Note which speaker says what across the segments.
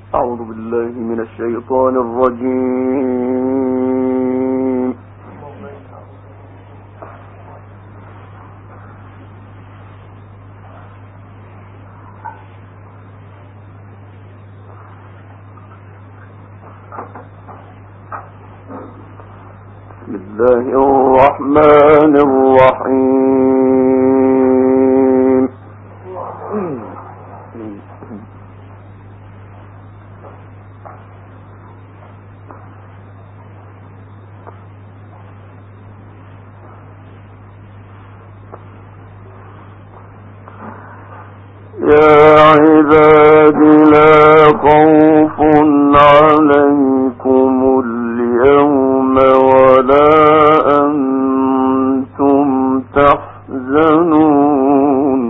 Speaker 1: أعوذ بالله من الشيطان الرجيم. بسم الله الرحمن الرحيم. يا عباد لا خوف عليكم اليوم ولا أنتم تحزنون.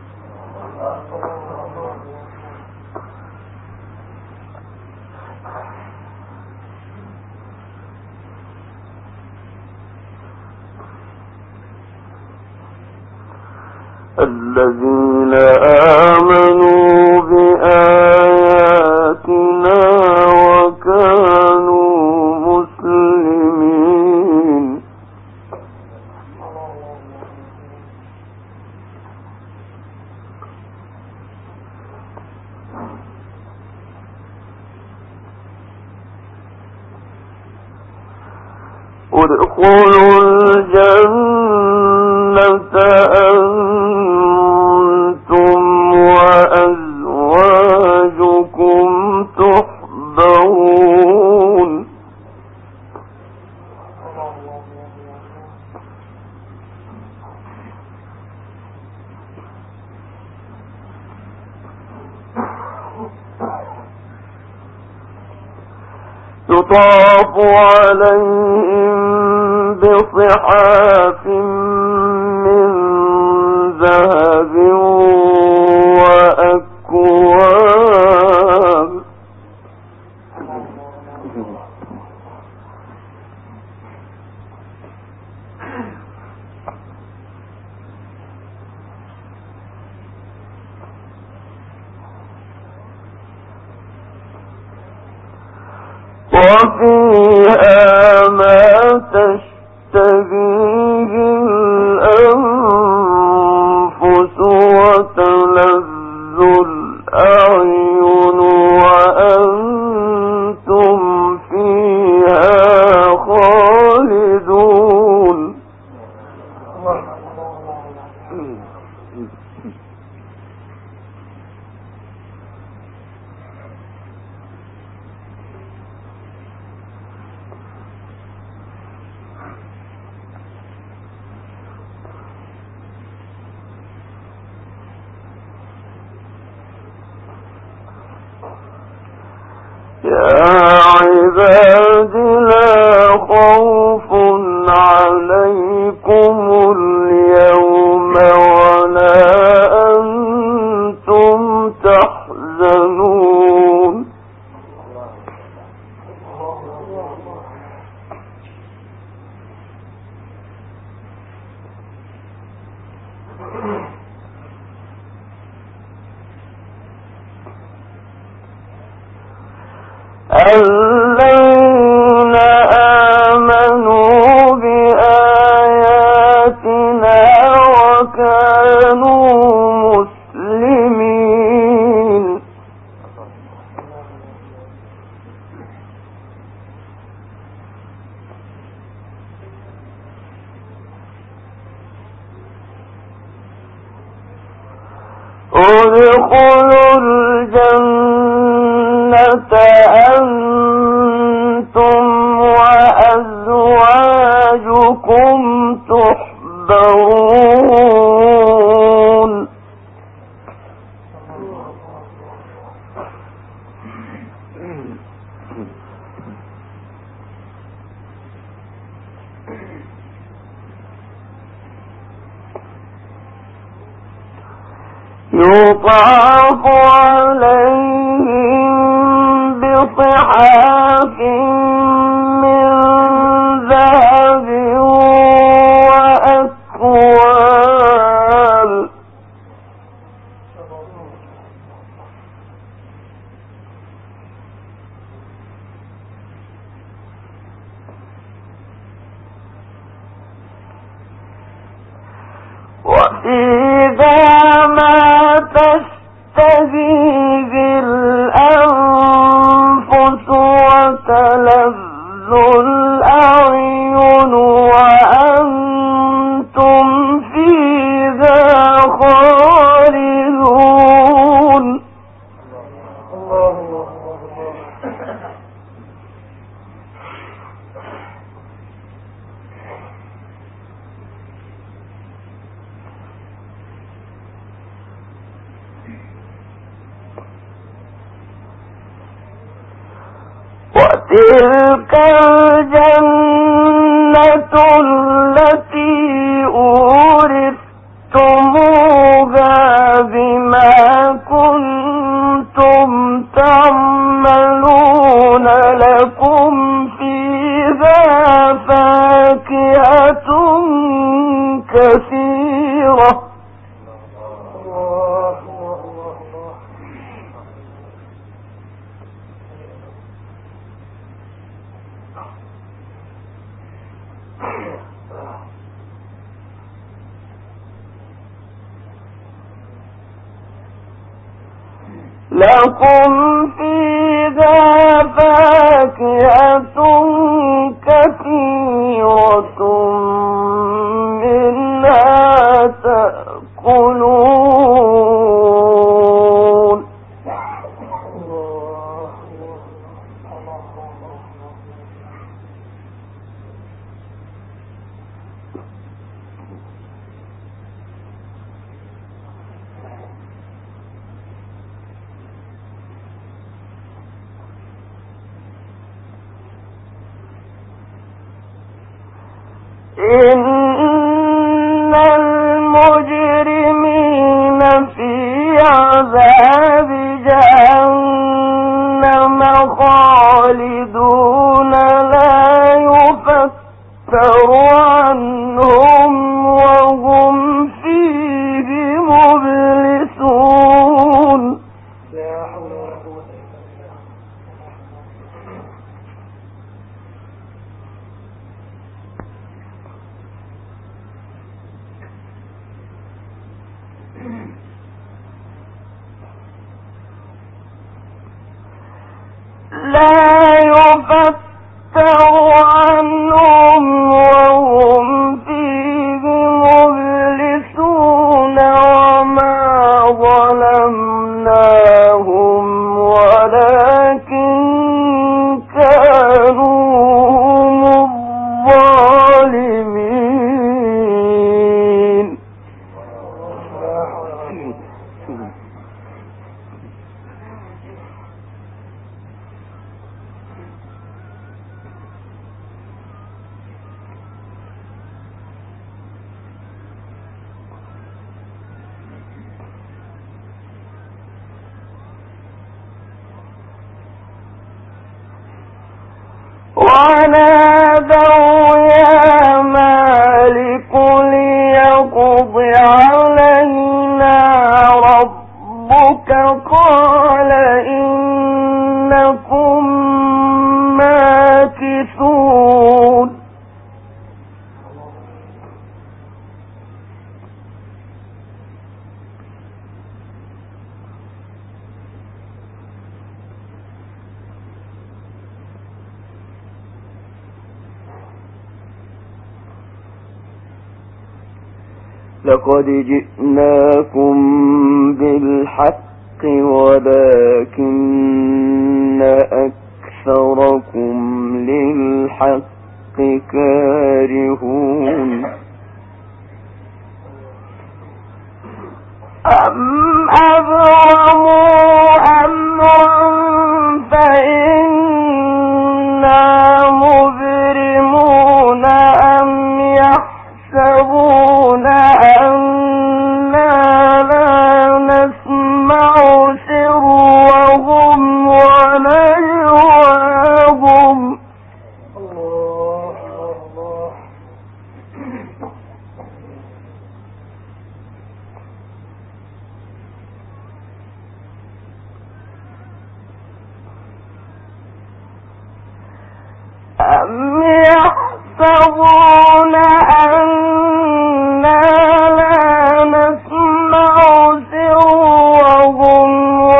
Speaker 1: الذين آمنوا بآياتنا وكانوا مسلمين. ادخلوا الجنة أنتم وأزواجكم تحبرون. يطاف عليهم بصحاف من ذهب وأكواب. وفيها ما تشتهيه الأنفس وتلذ الأعين وأنتم فيها خالدون. يا عباد لا خوف عليكم اليوم ولا أنتم تحزنون. الذين آمنوا بآياتنا وكانوا مسلمين. ادخلوا الجنة أنتم وأزواجكم تحبرون. يطاف عليهم بصحاف من ذهب وأكواب. تلك الجنة التي أورثتموها بما كنتم تعملون لكم فيها فاكهة كثيرة. لكم فيها فاكهة كثيرة منها تأكلون. إن المجرمين في عذاب جهنم خالدون لا يفتر عنهم وهم فيه مبلسون. لا يفتر عنهم وهم فيه مبلسون وما ظلمناهم ولكن كانوا هم الظالمين. ونادوا يا مالك ليقض علينا ربك قال إنكم ماكثون. لقد جئناكم بالحق ولكن أكثركم للحق كارهون. أم أبرموا أمرا فإنا مبرمون أم يحسبون أنا لا نسمع سرهم ونجواهم. أم يحسبون أنا لا نسمع سرهم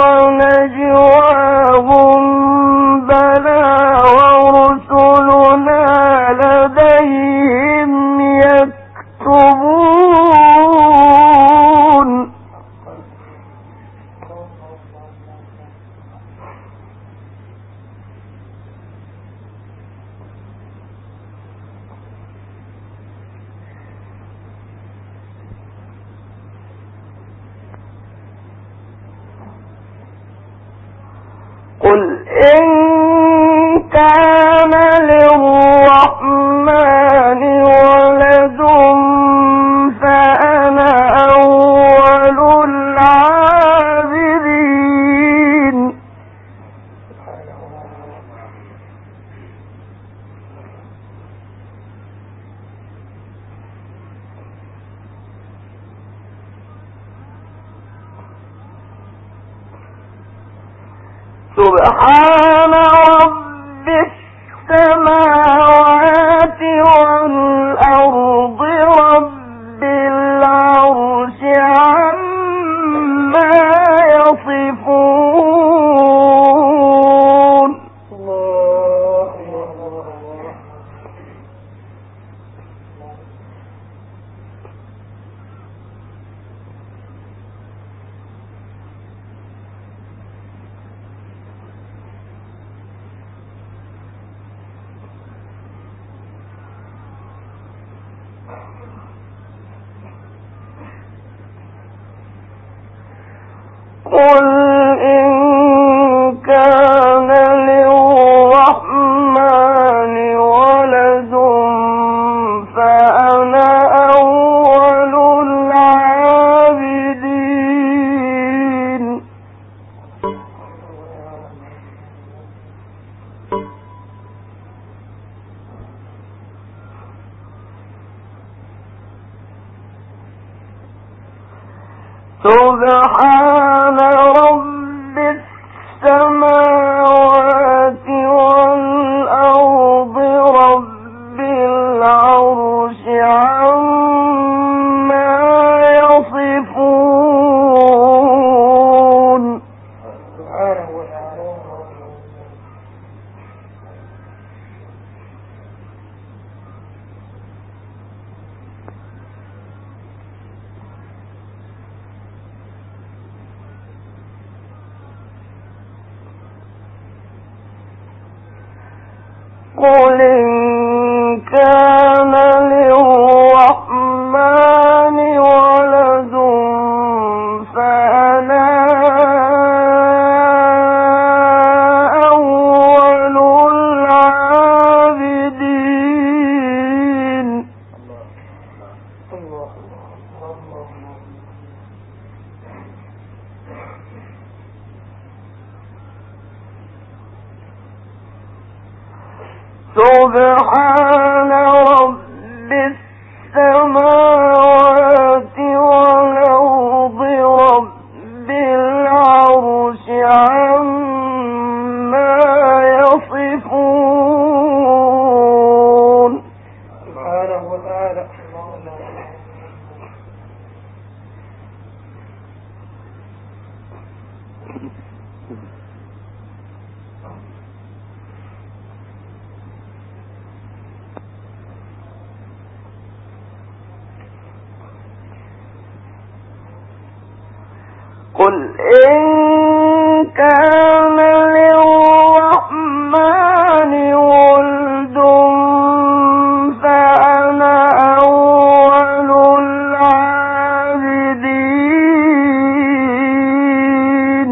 Speaker 1: ونجواهم بلى ورسلنا لديهم يكتبون. للرحمن ولد فأنا أول العابدين. سبحان رب السماوات والأرض رب العرش عما يصفون. قل إن كان للرحمن ولد فأنا أول العابدين. سبحان رب السماوات والأرض رب العرش عما يصفون. قل إن كان للرحمن ولد فأنا أول العابدين. سبحان رب السماوات والأرض رب العرش عما يصفون. سبحانه وتعالى. قل إن كان للرحمن ولد فأنا أول العابدين.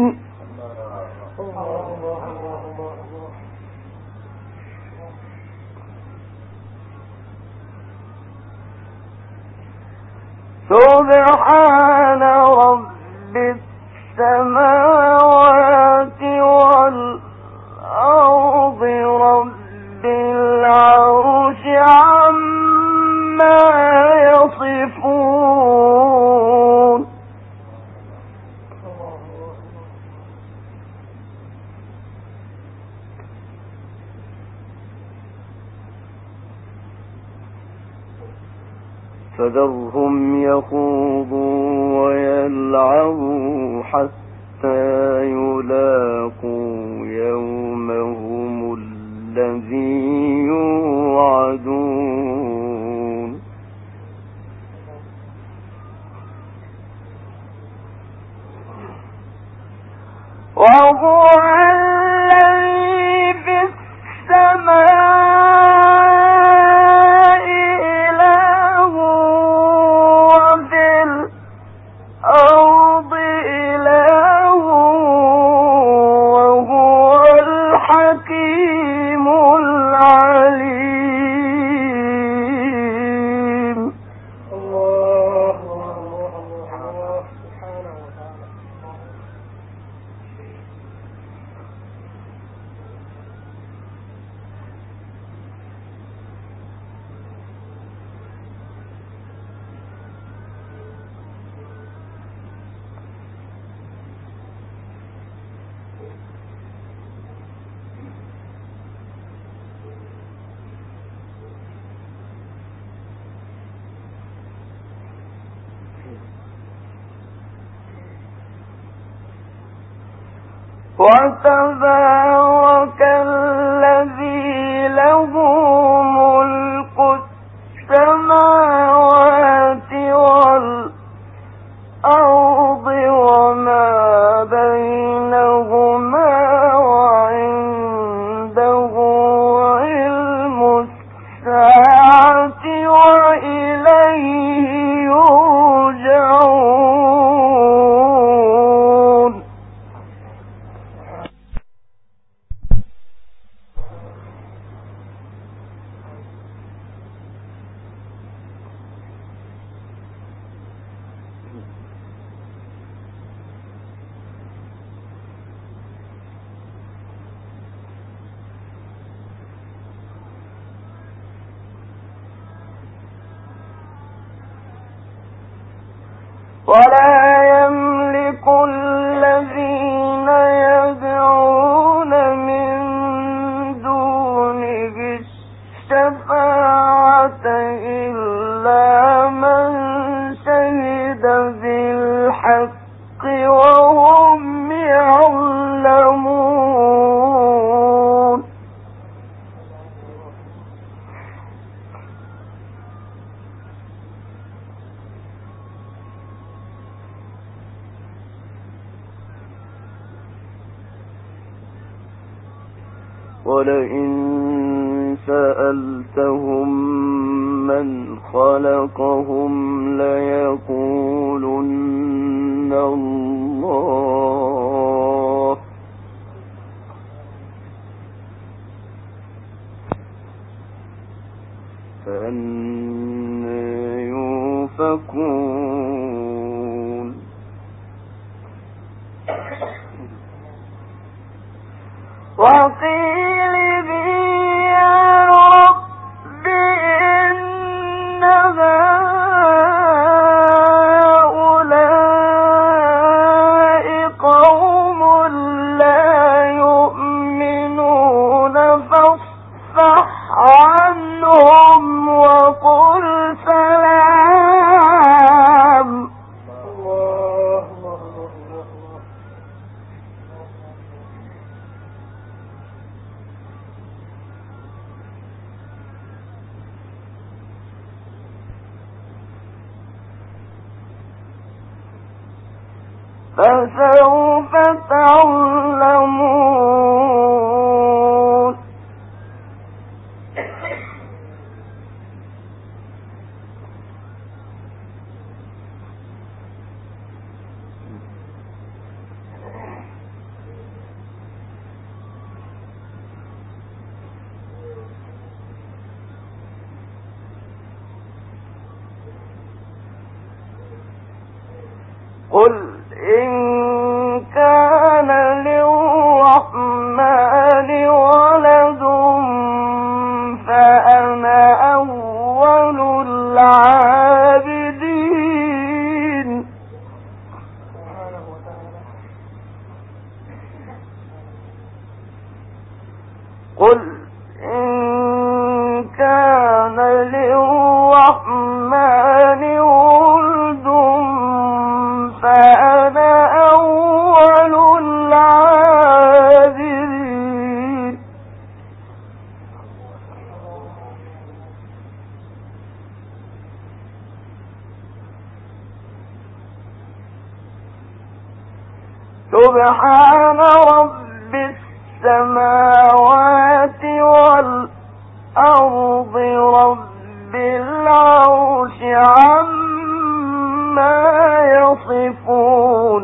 Speaker 1: سبحان رب السماوات والأرض رب العرش عما يصفون. فذرهم يخوضوا ويلعبوا حتى يلاقوا يومهم الذي يوعدون. وهو الذي في السماء إله وفي الأرض إله وهو الحكيم العليم. وتبارك الذي له ملك السماوات والأرض وما بينهما وعنده علم الساعة وإليه يرجعون. ولا يملك الذين يدعون من دونه الشفاعة إلا من شهد بالحق وهم يعلمون. ولئن سألتهم من خلقهم ليقولن الله فأنى يؤفكون. وقيل يا رب إن هؤلاء قوم لا يؤمنون فاصفح عنهم وقل سلام. فسوف تعلمون. قل إن كان للرحمن ولد فأنا أول العابدين. قل إن كان للرحمن ولد فأنا أول العابدين. سبحان رب السماوات والأرض رب العرش عما يصفون.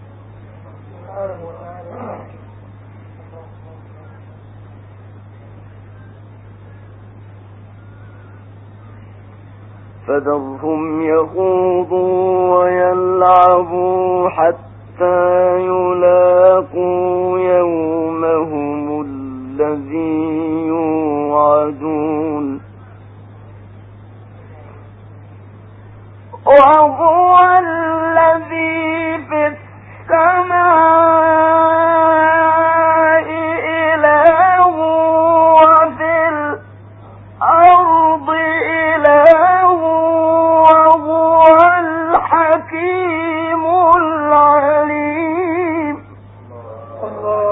Speaker 1: فذرهم يخوضوا ويلعبوا حتى يلاقوا يومهم الذي يوعدون. وهو الذي في السماء إله وفي الأرض إله وهو الحكيم العليم. الله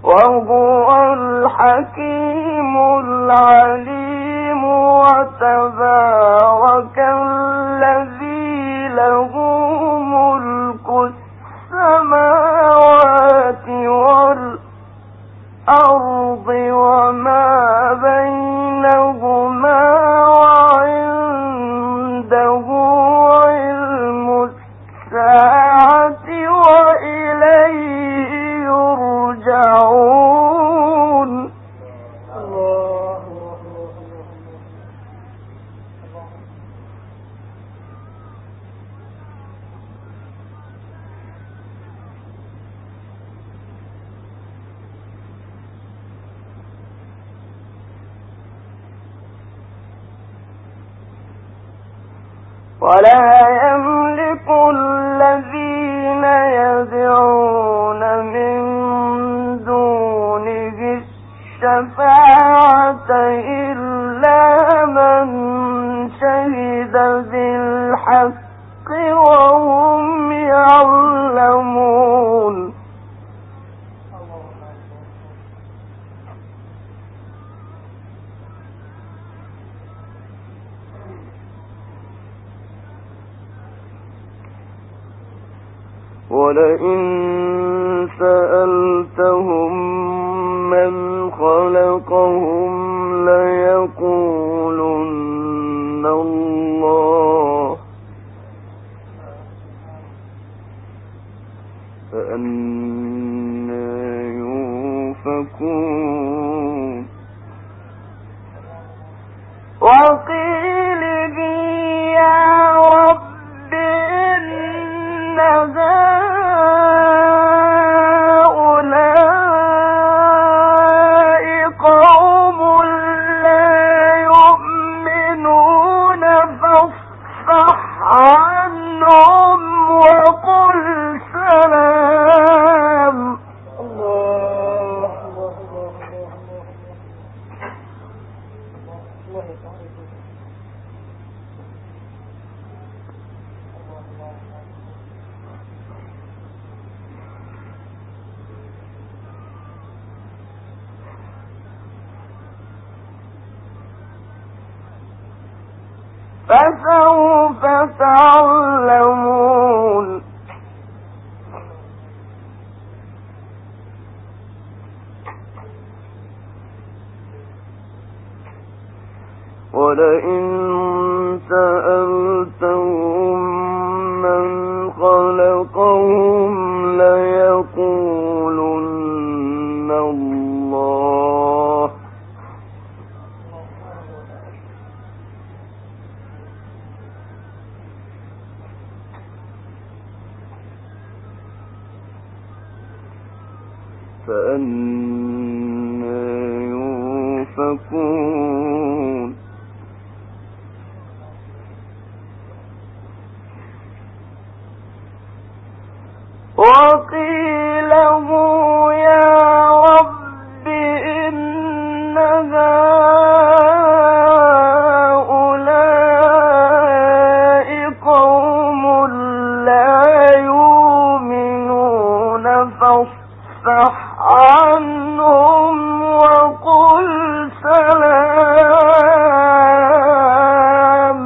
Speaker 1: وهو الحكيم العليم وتبارك الذي له ملك السماوات والأرض وما بينهما وعنده علم الساعة وإليه يرجعون. ولا يملك الذين يدعون من دونه الشفاعة إلا من شهد بالحق وهم يعلمون. ولئن سألتهم من خلقهم ليقولن الله فأنى يؤفكون. وقيل يا رب إن هؤلاء قوم لا يؤمنون فاصفح عنهم وقل سلام. فسوف تعلمون. ولئن سألتهم من خلقهم ليقولن الله فأنى يؤفكون. وقيل يا رب إن هؤلاء قوم لا يؤمنون فاصفح عنهم وقل سلام.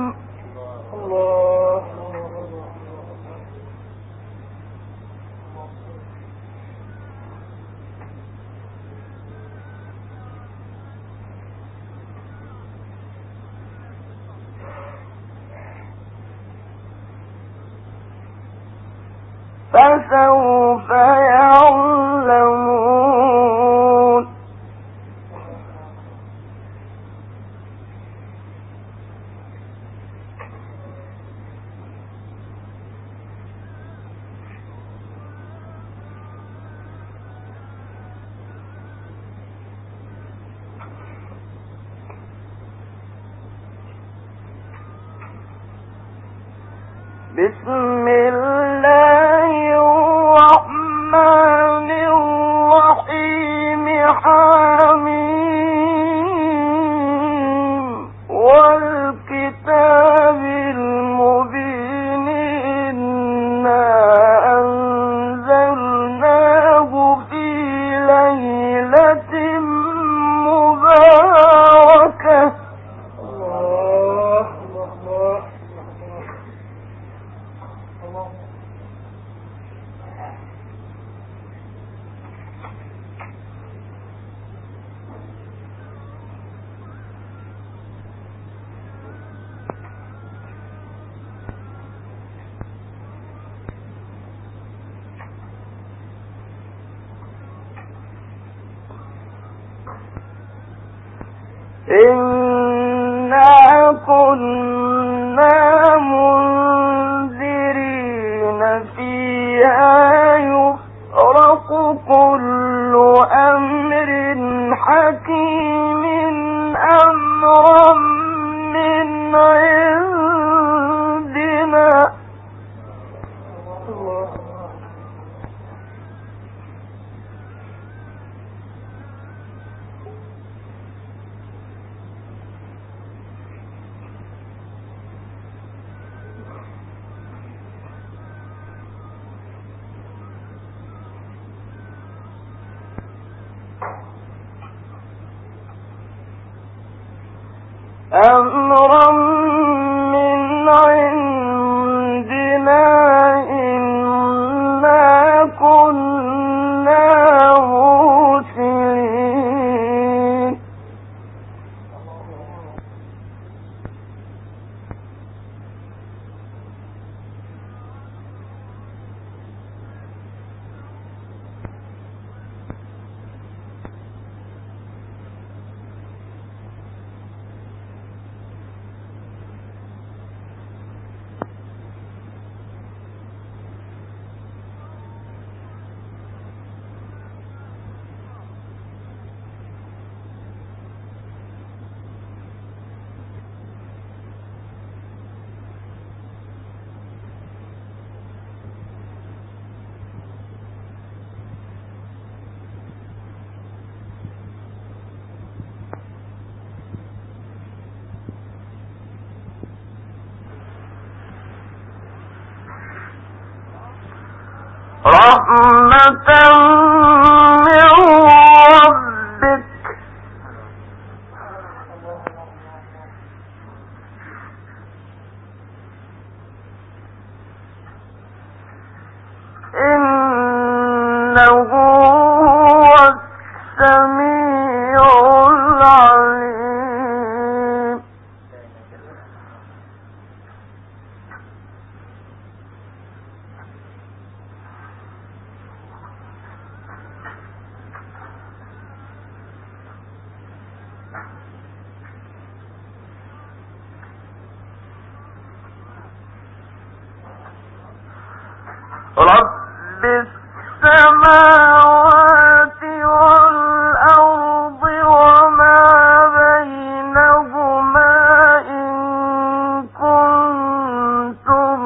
Speaker 1: فسوف يعلمون. بسم الله الرحمن الرحيم. حميم والكتاب المبين إنا أنزلناه في ليلة إنا كنا منذرين فيها يفرق كل أمر حكيم أمرا من عندنا أمرا من عندنا إنا كنا مرسلين رحمة من ربك إنه هو السميع العليم رب السماوات والأرض وما بينهما إن كنتم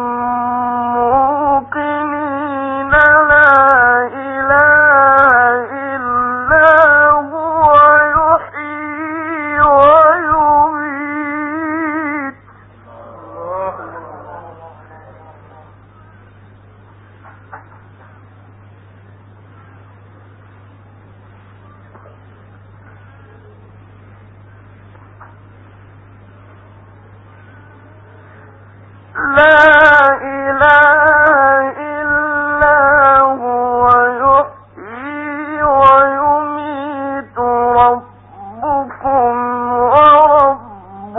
Speaker 1: موقنين لا إله إلا هو يحيي ويميت لا إله إلا هو يحيي ويميت ربكم ورب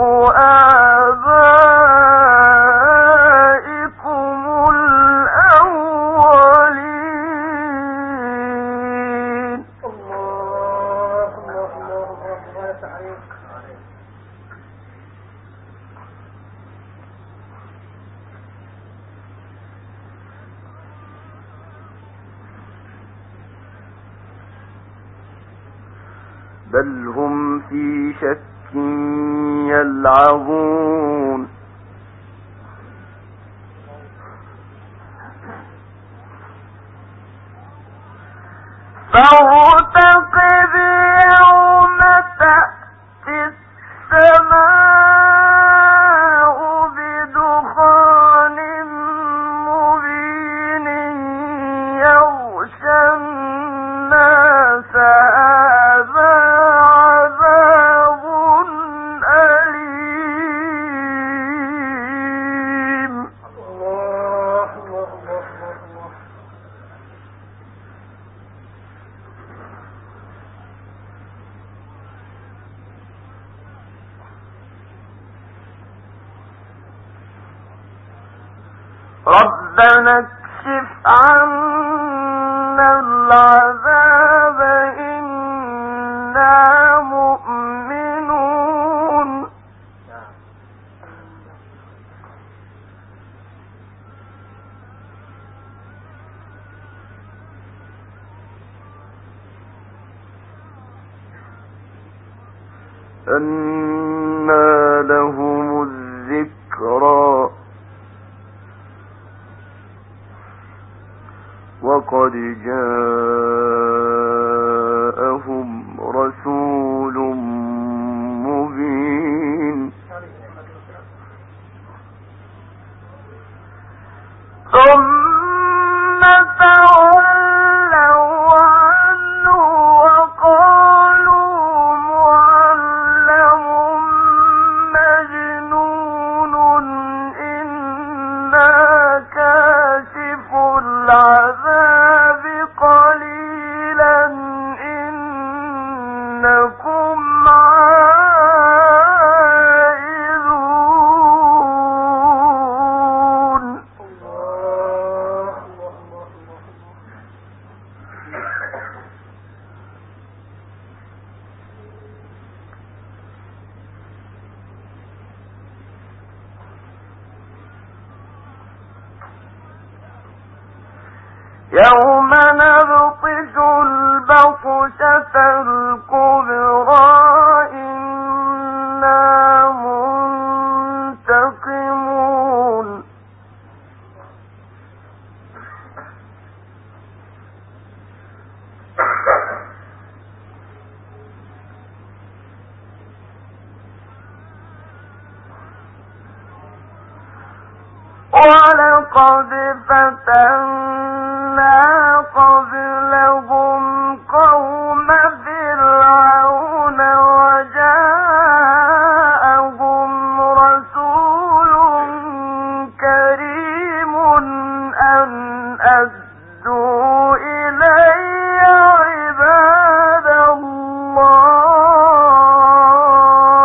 Speaker 1: آبائكم الأولين بل هم في شك يلعبون فارتقب يوم تأتي السماء بدخان مبين يغشى الناس هذا عذاب أليم ربنا اكشف عنا العذاب إنا أنى لهم الذكرى وقد جاءهم رسول مبين ثم تولوا عنه وقالوا معلم مجنون إنا كاشف العذاب قليلا إنكم عائذون يوم نبطش البطشة الكبرى إنا منتقمون ولقد فتنا قبلهم قوم فرعون وجاءهم رسول كريم أن أدوا إلي عباد الله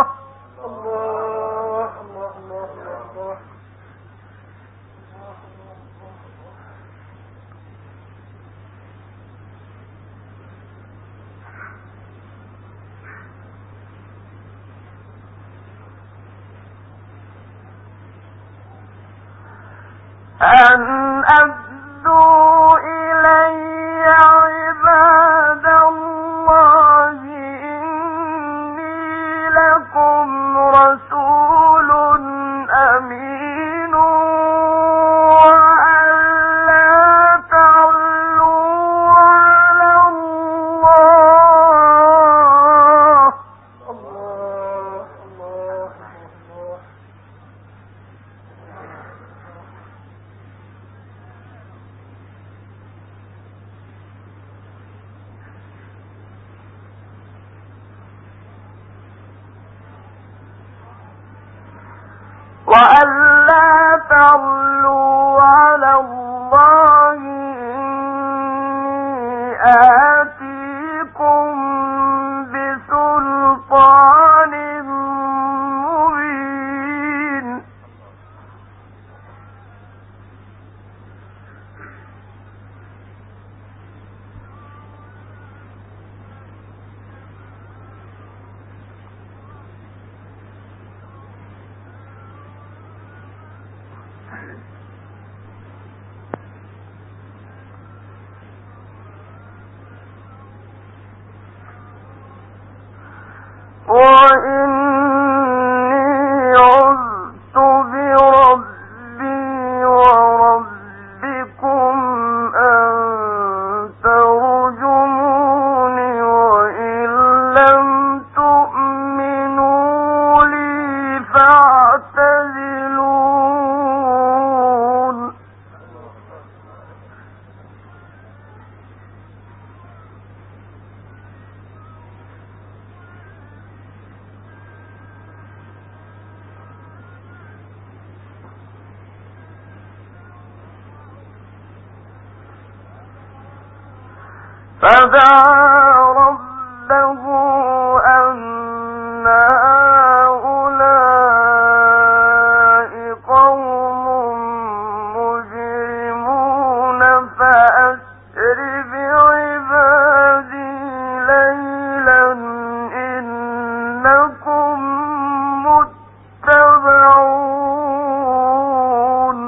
Speaker 1: أن أدوا إلي عباد الله إني لكم رسول أمين وأن لا تعلوا على الله وأن لا تعلوا على الله إني آتيكم بسلطان مبين وإني عذت بربي وربكم أن ترجموني وإن لم تؤمنوا لي فاعتزلون فدعا ربه أن هؤلاء قوم مجرمون فأسر بعبادي ليلا إنكم متبعون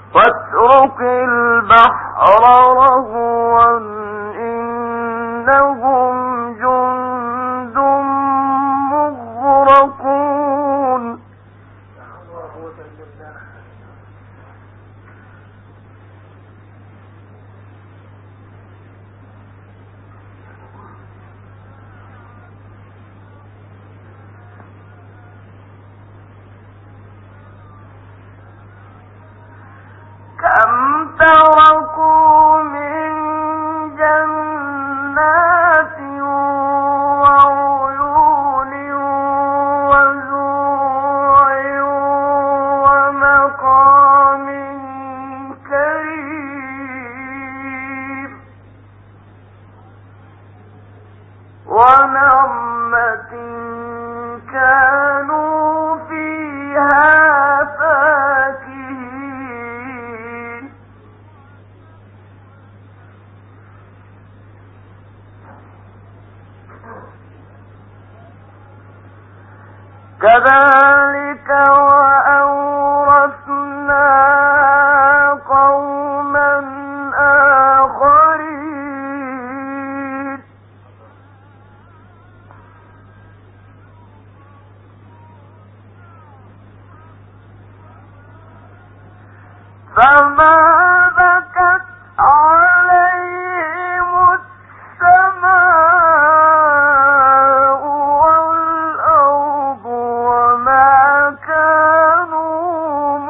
Speaker 1: واترك البحر رهوا إنهم جند مغرقون كم تركوا من جنات وعيون وزروع ومقام كريم ونعمة كانوا فيها فاكهين كذلك وأورثنا قوما آخرين فما بكت عليهم السماء والأرض وما كانوا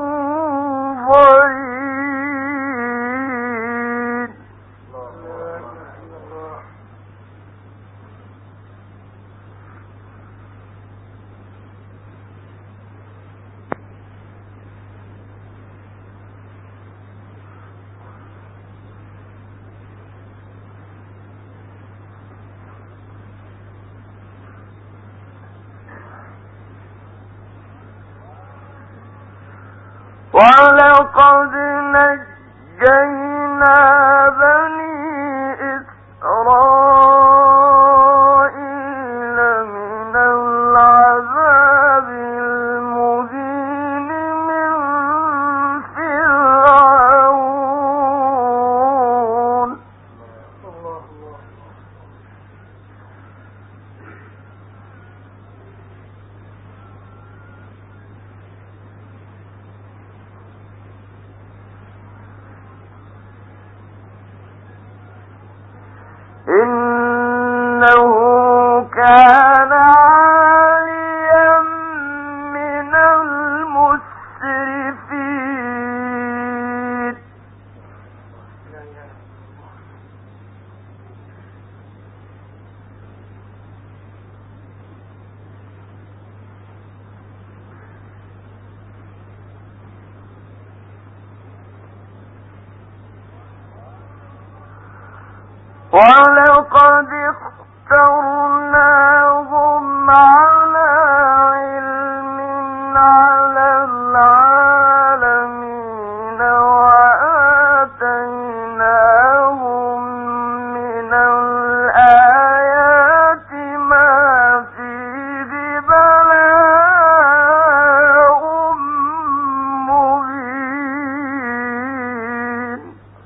Speaker 1: منظرين ولقد نجينا بني إسرائيل من العذاب المهين من فرعون إنه كان عاليا من المسرفين ولقد اخترناهم على علم على العالمين وآتيناهم من الآيات ما فيه بلاء مبين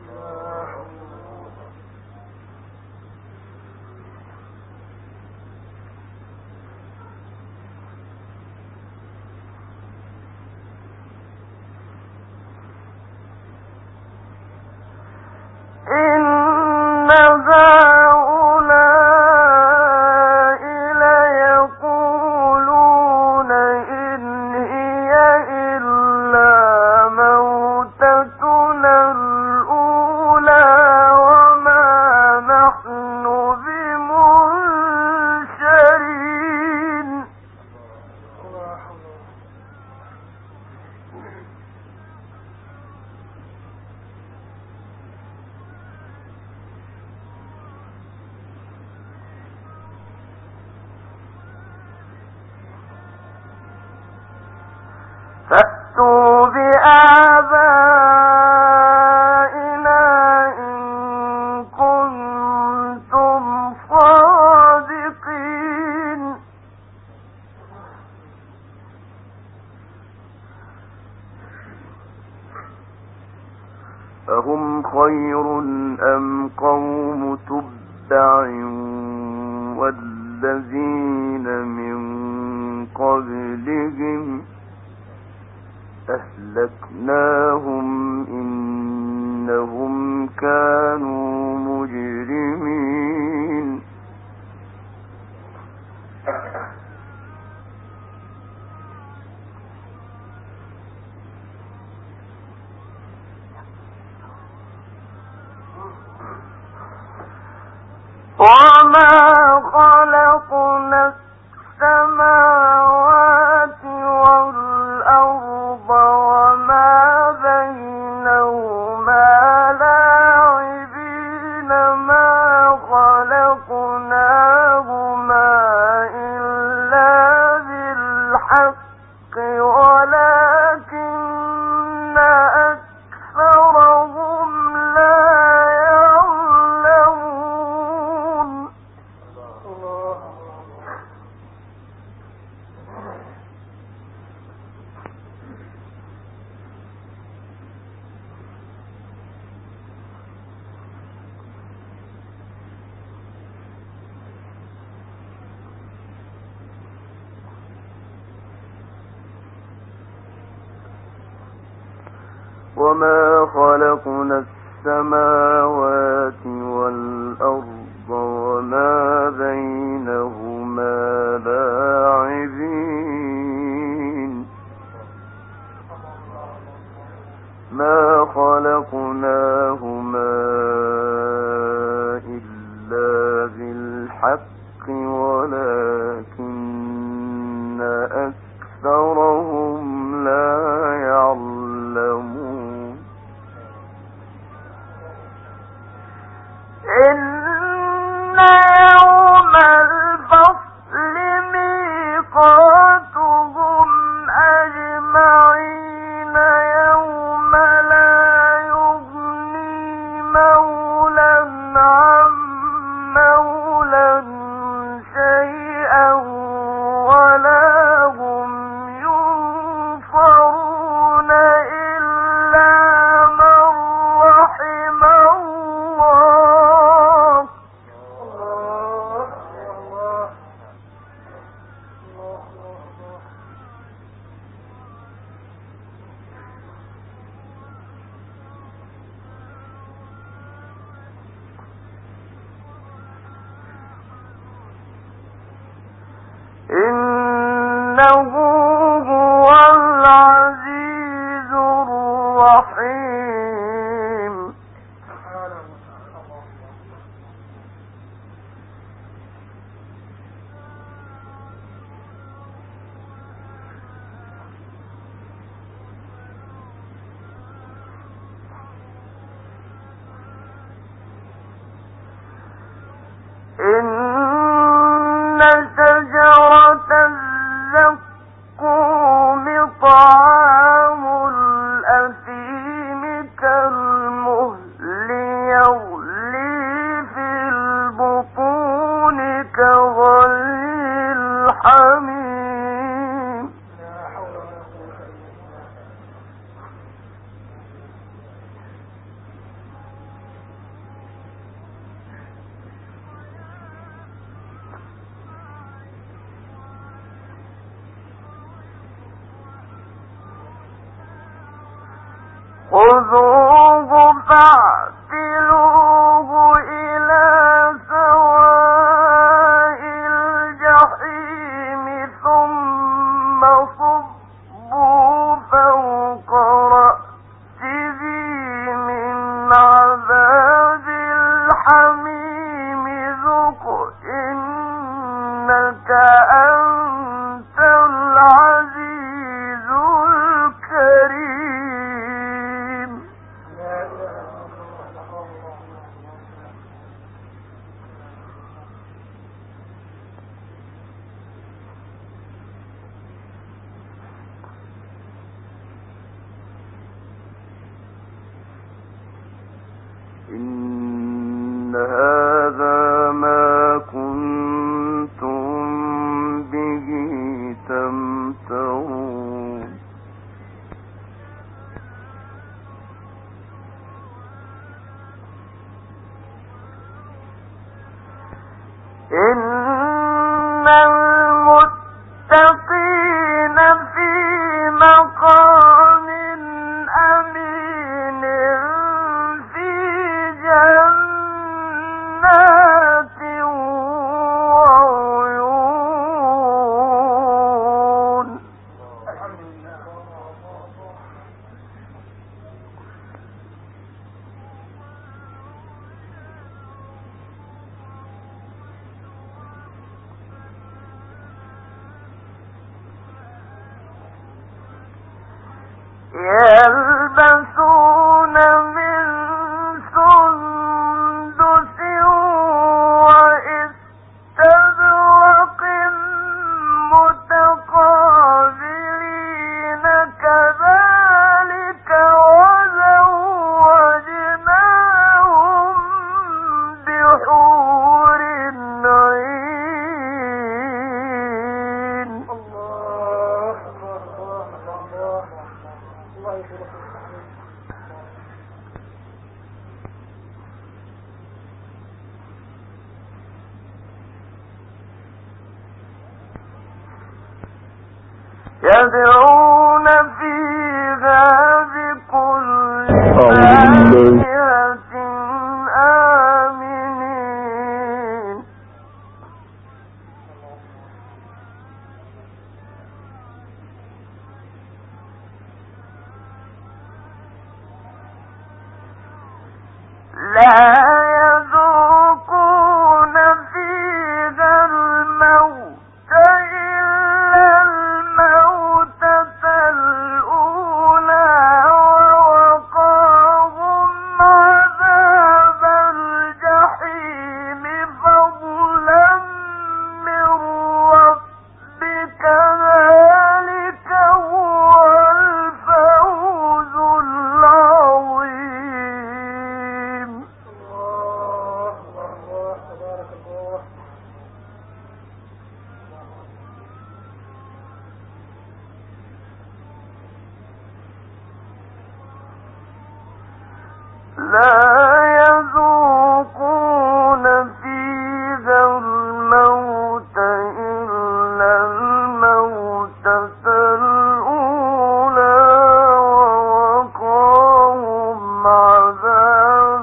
Speaker 1: إن هؤلاء ليقولون إن هي إلا موتتنا الأولى وما نحن بمنشرين فأتوا بآبائنا إن كنتم صادقين أهم خير أم قوم تبع والذين من قبلهم أهلكناهم إنهم كانوا مجرمين وما خلقنا السماوات والأرض وما بينهما لاعبين ما خلقناهما إلا بالحق ولكن أكثرهم لا يعلمون وما خلقنا السماوات والأرض وما بينهما لاعبين ما خلقناهما إلا بالحق ولكن أكثرهم لا يعلمون إن يوم الفصل ميقاتهم أجمعين يوم لا يغني مولى عن مولى شيئا ولا هم ينصرون إلا من رحم الله إنه هو العزيز الرحيم إن شجرة الزقوم طعام الأثيم كالمهل يغلي في البطون كغلي الحميم خذوه فاعتلوه إلى سواء الجحيم ثم صبوا فوق رأسه من عذاب الحميم ذق إنك أنت العزيز الكريم يلبسون من سندس وإستبرق متقابلين كذلك وزوجناهم بحور عين.
Speaker 2: الله الله الله الله يبارك فيك.
Speaker 1: يدعون فيها بكل فاكهة آمنين. لا يذوقون فيها الموت إلا الموتة الأولى ووقاهم عذاب الجحيم فضلا من ربك ذلك هو الفوز العظيم.
Speaker 2: الله الله تبارك الله.
Speaker 1: لا يذوقون فيها الموت إلا الموتة الأولى ووقاهم عذاب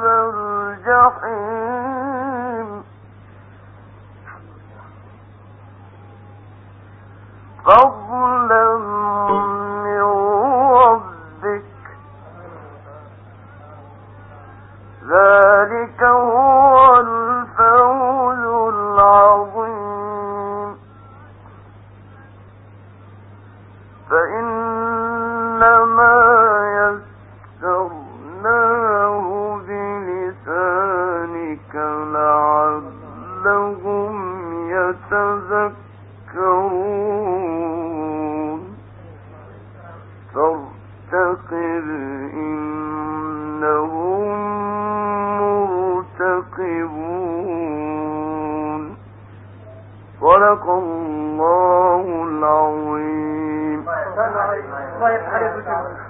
Speaker 1: الجحيم فضلا من ربك ذلك هو الفوز العظيم. فإنما يسرناه بلسانك لعلهم يتذكرون فارتقب إنهم مرتقبون. صدق الله العظيم.
Speaker 2: الله يفتح عليك.